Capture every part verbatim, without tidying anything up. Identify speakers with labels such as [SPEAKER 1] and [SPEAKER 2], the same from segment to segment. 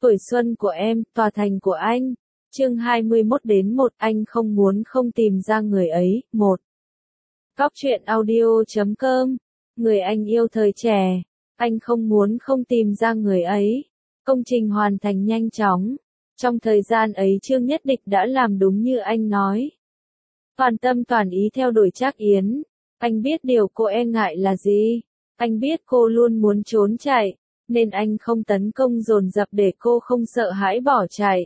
[SPEAKER 1] Tuổi xuân của em, tòa thành của anh. Chương hai mươi mốt đến một anh không muốn không tìm ra người ấy. một. Cóc truyện audio chấm com. Người anh yêu thời trẻ. Anh không muốn không tìm ra người ấy. Công trình hoàn thành nhanh chóng. Trong thời gian ấy Trương Nhất Địch đã làm đúng như anh nói. Toàn tâm toàn ý theo đuổi Trác Yến. Anh biết điều cô e ngại là gì. Anh biết cô luôn muốn trốn chạy, nên anh không tấn công dồn dập để cô không sợ hãi bỏ chạy.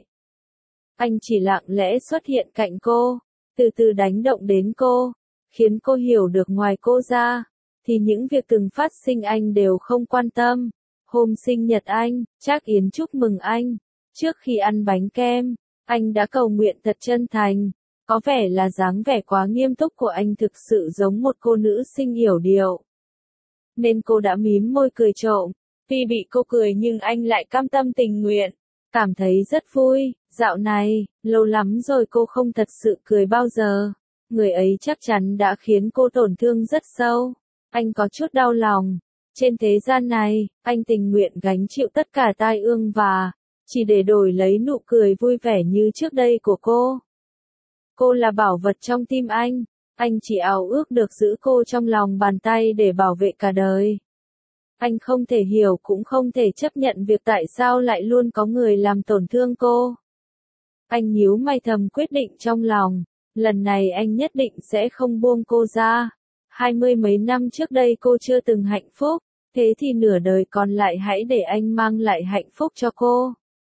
[SPEAKER 1] Anh chỉ lặng lẽ xuất hiện cạnh cô, từ từ đánh động đến cô, khiến cô hiểu được ngoài cô ra, thì những việc từng phát sinh anh đều không quan tâm. Hôm sinh nhật anh, Trác Yến chúc mừng anh. Trước khi ăn bánh kem, anh đã cầu nguyện thật chân thành. Có vẻ là dáng vẻ quá nghiêm túc của anh thực sự giống một cô nữ sinh yểu điệu. Nên cô đã mím môi cười trộm. Tuy bị cô cười nhưng anh lại cam tâm tình nguyện. Cảm thấy rất vui. Dạo này, lâu lắm rồi cô không thật sự cười bao giờ. Người ấy chắc chắn đã khiến cô tổn thương rất sâu. Anh có chút đau lòng. Trên thế gian này, anh tình nguyện gánh chịu tất cả tai ương và chỉ để đổi lấy nụ cười vui vẻ như trước đây của cô. Cô là bảo vật trong tim anh. Anh chỉ ao ước được giữ cô trong lòng bàn tay để bảo vệ cả đời. Anh không thể hiểu cũng không thể chấp nhận việc tại sao lại luôn có người làm tổn thương cô. Anh nhíu mày thầm quyết định trong lòng. Lần này anh nhất định sẽ không buông cô ra. Hai mươi mấy năm trước đây cô chưa từng hạnh phúc. Thế thì nửa đời còn lại hãy để anh mang lại hạnh phúc cho cô.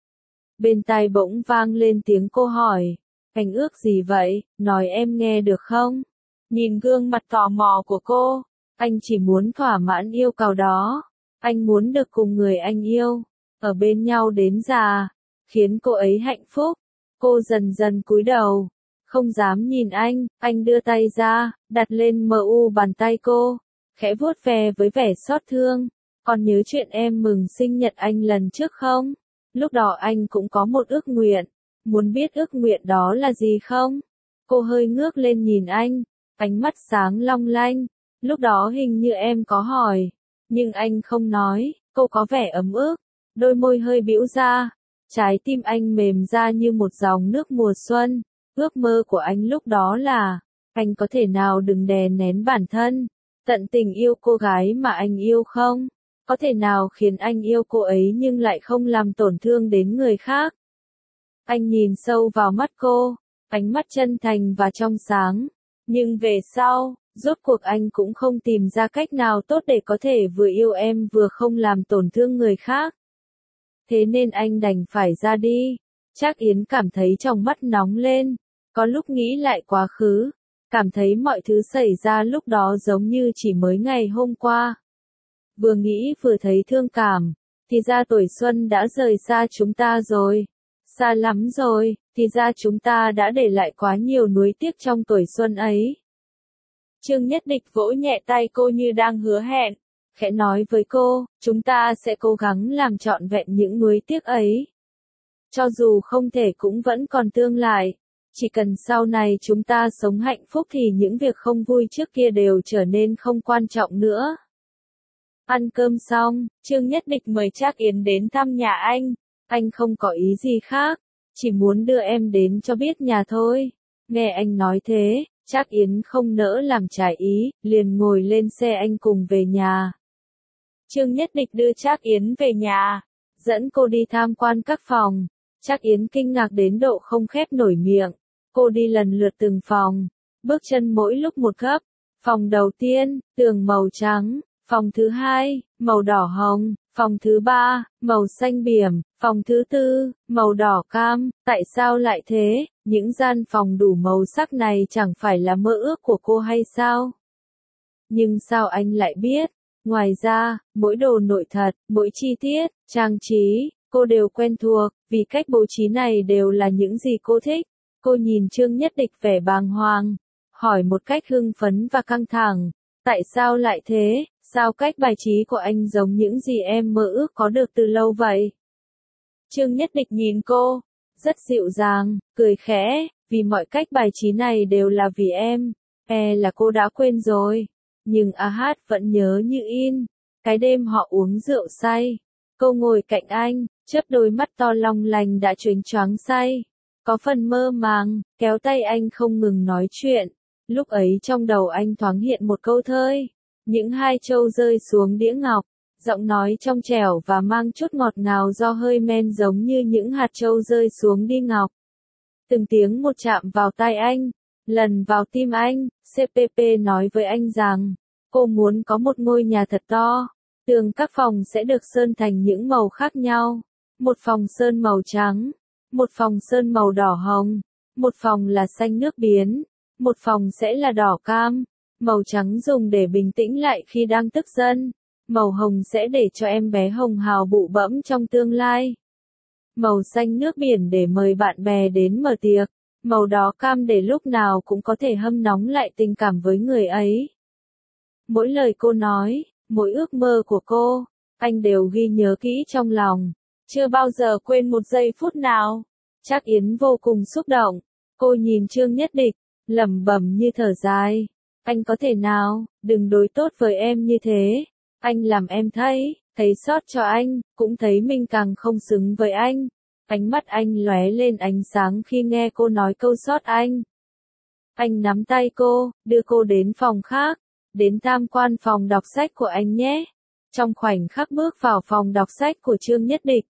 [SPEAKER 1] Bên tai bỗng vang lên tiếng cô hỏi. Anh ước gì vậy, nói em nghe được không? Nhìn gương mặt tò mò của cô, anh chỉ muốn thỏa mãn yêu cầu đó. Anh muốn được cùng người anh yêu, ở bên nhau đến già, khiến cô ấy hạnh phúc. Cô dần dần cúi đầu, không dám nhìn anh, anh đưa tay ra, đặt lên mờ u bàn tay cô, khẽ vuốt ve với vẻ xót thương. Còn nhớ chuyện em mừng sinh nhật anh lần trước không? Lúc đó anh cũng có một ước nguyện. Muốn biết ước nguyện đó là gì không? Cô hơi ngước lên nhìn anh, ánh mắt sáng long lanh. Lúc đó hình như em có hỏi, nhưng anh không nói. Cô có vẻ ấm ức, đôi môi hơi bĩu ra. Trái tim anh mềm ra như một dòng nước mùa xuân. Ước mơ của anh lúc đó là, anh có thể nào đừng đè nén bản thân, tận tình yêu cô gái mà anh yêu không? Có thể nào khiến anh yêu cô ấy nhưng lại không làm tổn thương đến người khác? Anh nhìn sâu vào mắt cô, ánh mắt chân thành và trong sáng. Nhưng về sau, rốt cuộc anh cũng không tìm ra cách nào tốt để có thể vừa yêu em vừa không làm tổn thương người khác. Thế nên anh đành phải ra đi. Trác Yến cảm thấy trong mắt nóng lên. Có lúc nghĩ lại quá khứ, cảm thấy mọi thứ xảy ra lúc đó giống như chỉ mới ngày hôm qua. Vừa nghĩ vừa thấy thương cảm, thì ra tuổi xuân đã rời xa chúng ta rồi. Xa lắm rồi, thì ra chúng ta đã để lại quá nhiều nuối tiếc trong tuổi xuân ấy. Trương Nhất Địch vỗ nhẹ tay cô như đang hứa hẹn, khẽ nói với cô, chúng ta sẽ cố gắng làm trọn vẹn những nuối tiếc ấy. Cho dù không thể cũng vẫn còn tương lai, chỉ cần sau này chúng ta sống hạnh phúc thì những việc không vui trước kia đều trở nên không quan trọng nữa. Ăn cơm xong, Trương Nhất Địch mời Trác Yến đến thăm nhà anh. Anh không có ý gì khác, chỉ muốn đưa em đến cho biết nhà thôi. Nghe anh nói thế, Trác Yến không nỡ làm trái ý, liền ngồi lên xe anh cùng về nhà. Trương Nhất Địch đưa Trác Yến về nhà, dẫn cô đi tham quan các phòng. Trác Yến kinh ngạc đến độ không khép nổi miệng. Cô đi lần lượt từng phòng, bước chân mỗi lúc một gấp. Phòng đầu tiên, tường màu trắng. Phòng thứ hai, màu đỏ hồng. Phòng thứ ba, màu xanh biểm. Phòng thứ tư, màu đỏ cam. Tại sao lại thế? Những gian phòng đủ màu sắc này chẳng phải là mơ ước của cô hay sao? Nhưng sao anh lại biết? Ngoài ra, mỗi đồ nội thất, mỗi chi tiết, trang trí, cô đều quen thuộc, vì cách bố trí này đều là những gì cô thích. Cô nhìn Trương Nhất Địch vẻ bàng hoàng, hỏi một cách hưng phấn và căng thẳng. Tại sao lại thế? Sao cách bài trí của anh giống những gì em mơ ước có được từ lâu vậy? Trương Nhất Địch nhìn cô, rất dịu dàng, cười khẽ, vì mọi cách bài trí này đều là vì em. E là cô đã quên rồi. Nhưng A Hát vẫn nhớ như in. Cái đêm họ uống rượu say, Cô ngồi cạnh anh, chớp đôi mắt to long lanh đã choáng choáng say. Có phần mơ màng, kéo tay anh không ngừng nói chuyện. Lúc ấy trong đầu anh thoáng hiện một câu thơ. Những hai châu rơi xuống đĩa ngọc. Giọng nói trong trẻo và mang chút ngọt ngào do hơi men giống như những hạt châu rơi xuống đĩa ngọc. Từng tiếng một chạm vào tai anh, lần vào tim anh, xê pê pê nói với anh rằng, cô muốn có một ngôi nhà thật to. Tường các phòng sẽ được sơn thành những màu khác nhau. Một phòng sơn màu trắng, một phòng sơn màu đỏ hồng, một phòng là xanh nước biển, một phòng sẽ là đỏ cam. Màu trắng dùng để bình tĩnh lại khi đang tức giận. Màu hồng sẽ để cho em bé hồng hào bụ bẫm trong tương lai. Màu xanh nước biển để mời bạn bè đến mở tiệc. Màu đỏ cam để lúc nào cũng có thể hâm nóng lại tình cảm với người ấy. Mỗi lời cô nói, mỗi ước mơ của cô, anh đều ghi nhớ kỹ trong lòng. Chưa bao giờ quên một giây phút nào. Trác Yến vô cùng xúc động. Cô nhìn Trương Nhất Địch, lẩm bẩm như thở dài. Anh có thể nào, đừng đối tốt với em như thế. Anh làm em thấy, thấy xót cho anh, cũng thấy mình càng không xứng với anh. Ánh mắt anh lóe lên ánh sáng khi nghe cô nói câu xót anh. Anh nắm tay cô, đưa cô đến phòng khác, đến tham quan phòng đọc sách của anh nhé. Trong khoảnh khắc bước vào phòng đọc sách của Trương Nhất Địch,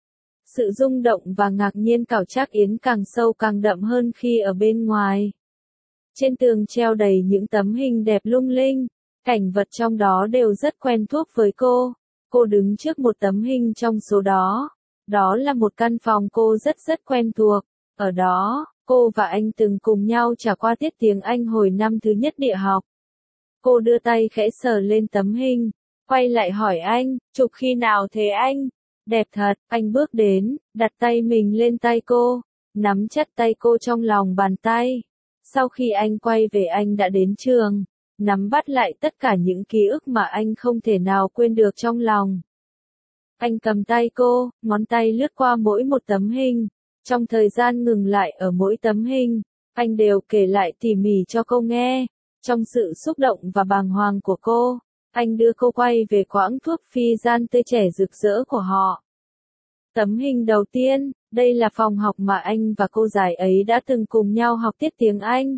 [SPEAKER 1] sự rung động và ngạc nhiên cảo Trác Yến càng sâu càng đậm hơn khi ở bên ngoài. Trên tường treo đầy những tấm hình đẹp lung linh, cảnh vật trong đó đều rất quen thuộc với cô. Cô đứng trước một tấm hình trong số đó. Đó là một căn phòng cô rất rất quen thuộc. Ở đó, cô và anh từng cùng nhau trải qua tiết tiếng Anh hồi năm thứ nhất địa học. Cô đưa tay khẽ sờ lên tấm hình, quay lại hỏi anh, chụp khi nào thế anh? Đẹp thật, anh bước đến, đặt tay mình lên tay cô, nắm chặt tay cô trong lòng bàn tay. Sau khi anh quay về anh đã đến trường, nắm bắt lại tất cả những ký ức mà anh không thể nào quên được trong lòng. Anh cầm tay cô, ngón tay lướt qua mỗi một tấm hình. Trong thời gian ngừng lại ở mỗi tấm hình, anh đều kể lại tỉ mỉ cho cô nghe. Trong sự xúc động và bàng hoàng của cô, anh đưa cô quay về quãng thuốc phi gian tươi trẻ rực rỡ của họ. Tấm hình đầu tiên, đây là phòng học mà anh và cô gái ấy đã từng cùng nhau học tiết tiếng Anh.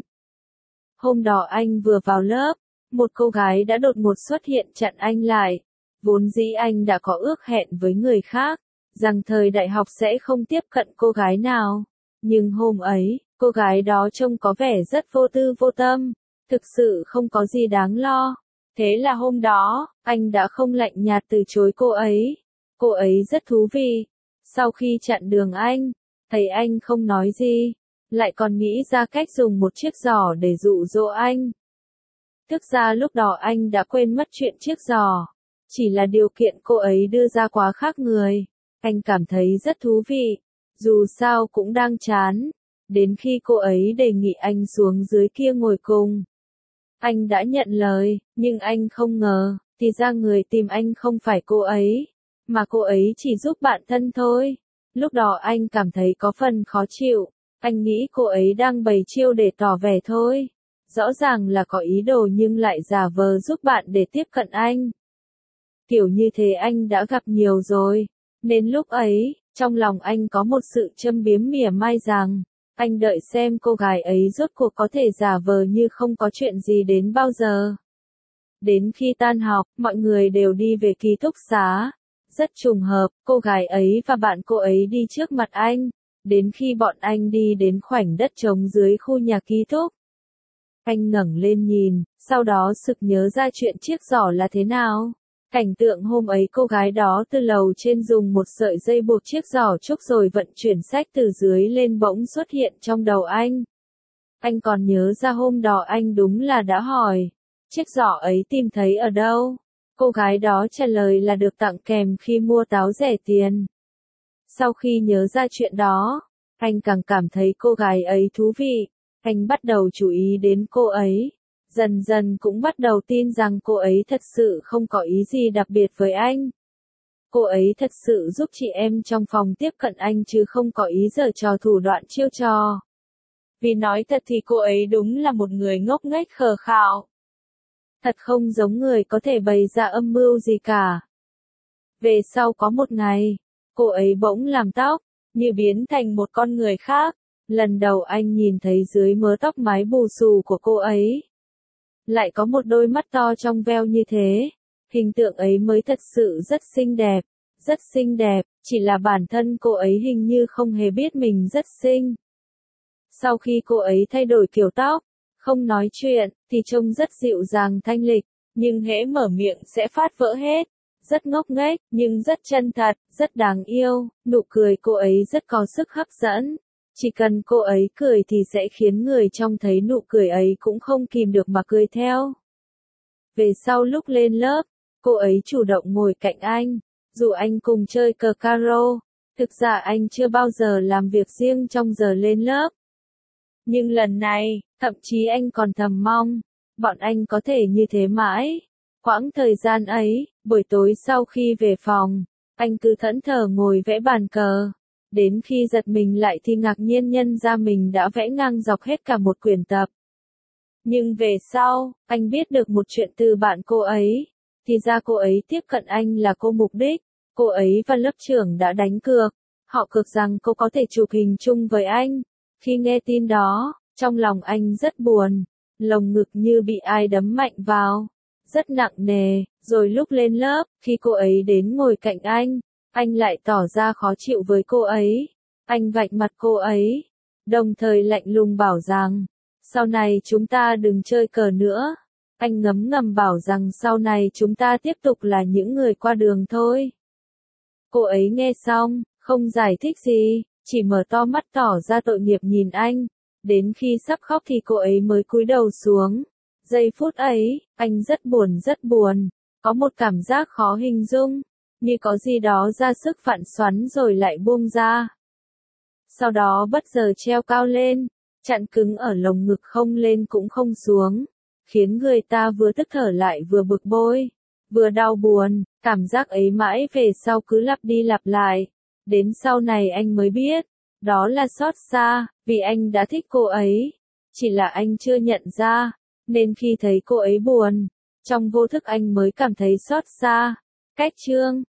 [SPEAKER 1] Hôm đó anh vừa vào lớp, một cô gái đã đột ngột xuất hiện chặn anh lại. Vốn dĩ anh đã có ước hẹn với người khác, rằng thời đại học sẽ không tiếp cận cô gái nào. Nhưng hôm ấy, cô gái đó trông có vẻ rất vô tư vô tâm, thực sự không có gì đáng lo. Thế là hôm đó, anh đã không lạnh nhạt từ chối cô ấy. Cô ấy rất thú vị. Sau khi chặn đường anh, thấy anh không nói gì, lại còn nghĩ ra cách dùng một chiếc giỏ để dụ dỗ anh. Thực ra lúc đó anh đã quên mất chuyện chiếc giỏ. Chỉ là điều kiện cô ấy đưa ra quá khác người. Anh cảm thấy rất thú vị. Dù sao cũng đang chán. Đến khi cô ấy đề nghị anh xuống dưới kia ngồi cùng. Anh đã nhận lời, nhưng anh không ngờ, thì ra người tìm anh không phải cô ấy, mà cô ấy chỉ giúp bạn thân thôi. Lúc đó anh cảm thấy có phần khó chịu. Anh nghĩ cô ấy đang bày chiêu để tỏ vẻ thôi. Rõ ràng là có ý đồ nhưng lại giả vờ giúp bạn để tiếp cận anh. Kiểu như thế anh đã gặp nhiều rồi, nên lúc ấy, trong lòng anh có một sự châm biếm mỉa mai rằng, anh đợi xem cô gái ấy rốt cuộc có thể giả vờ như không có chuyện gì đến bao giờ. Đến khi tan học, mọi người đều đi về ký túc xá. Rất trùng hợp, cô gái ấy và bạn cô ấy đi trước mặt anh, đến khi bọn anh đi đến khoảnh đất trống dưới khu nhà ký túc. Anh ngẩng lên nhìn, sau đó sực nhớ ra chuyện chiếc giỏ là thế nào. Cảnh tượng hôm ấy cô gái đó từ lầu trên dùng một sợi dây buộc chiếc giỏ trúc rồi vận chuyển sách từ dưới lên bỗng xuất hiện trong đầu anh. Anh còn nhớ ra hôm đó anh đúng là đã hỏi, chiếc giỏ ấy tìm thấy ở đâu? Cô gái đó trả lời là được tặng kèm khi mua táo rẻ tiền. Sau khi nhớ ra chuyện đó, anh càng cảm thấy cô gái ấy thú vị. Anh bắt đầu chú ý đến cô ấy. Dần dần cũng bắt đầu tin rằng cô ấy thật sự không có ý gì đặc biệt với anh. Cô ấy thật sự giúp chị em trong phòng tiếp cận anh chứ không có ý giở trò thủ đoạn chiêu trò. Vì nói thật thì cô ấy đúng là một người ngốc nghếch khờ khạo. Thật không giống người có thể bày ra âm mưu gì cả. Về sau có một ngày, cô ấy bỗng làm tóc, như biến thành một con người khác. Lần đầu anh nhìn thấy dưới mớ tóc mái bù xù của cô ấy, lại có một đôi mắt to trong veo như thế. Hình tượng ấy mới thật sự rất xinh đẹp, rất xinh đẹp, chỉ là bản thân cô ấy hình như không hề biết mình rất xinh. Sau khi cô ấy thay đổi kiểu tóc, không nói chuyện, thì trông rất dịu dàng thanh lịch, nhưng hễ mở miệng sẽ phát vỡ hết. Rất ngốc nghếch, nhưng rất chân thật, rất đáng yêu, nụ cười cô ấy rất có sức hấp dẫn. Chỉ cần cô ấy cười thì sẽ khiến người trông thấy nụ cười ấy cũng không kìm được mà cười theo. Về sau lúc lên lớp, cô ấy chủ động ngồi cạnh anh, dù anh cùng chơi cờ caro. Thực ra anh chưa bao giờ làm việc riêng trong giờ lên lớp. Nhưng lần này, thậm chí anh còn thầm mong, bọn anh có thể như thế mãi. Quãng thời gian ấy, buổi tối sau khi về phòng, anh cứ thẫn thờ ngồi vẽ bàn cờ. Đến khi giật mình lại thì ngạc nhiên nhận ra mình đã vẽ ngang dọc hết cả một quyển tập. Nhưng về sau, anh biết được một chuyện từ bạn cô ấy. Thì ra cô ấy tiếp cận anh là cô mục đích. Cô ấy và lớp trưởng đã đánh cược. Họ cược rằng cô có thể chụp hình chung với anh. Khi nghe tin đó, trong lòng anh rất buồn. Lồng ngực như bị ai đấm mạnh vào. Rất nặng nề. Rồi lúc lên lớp, khi cô ấy đến ngồi cạnh anh, anh lại tỏ ra khó chịu với cô ấy. Anh vạch mặt cô ấy, đồng thời lạnh lùng bảo rằng, sau này chúng ta đừng chơi cờ nữa. Anh ngấm ngầm bảo rằng sau này chúng ta tiếp tục là những người qua đường thôi. Cô ấy nghe xong, không giải thích gì, chỉ mở to mắt tỏ ra tội nghiệp nhìn anh. Đến khi sắp khóc thì cô ấy mới cúi đầu xuống. Giây phút ấy, anh rất buồn rất buồn, có một cảm giác khó hình dung, như có gì đó ra sức vặn xoắn rồi lại buông ra. Sau đó bất giờ treo cao lên, chặn cứng ở lồng ngực không lên cũng không xuống, khiến người ta vừa tức thở lại vừa bực bội, vừa đau buồn, cảm giác ấy mãi về sau cứ lặp đi lặp lại. Đến sau này anh mới biết, đó là xót xa, vì anh đã thích cô ấy, chỉ là anh chưa nhận ra, nên khi thấy cô ấy buồn, trong vô thức anh mới cảm thấy xót xa. Cách chương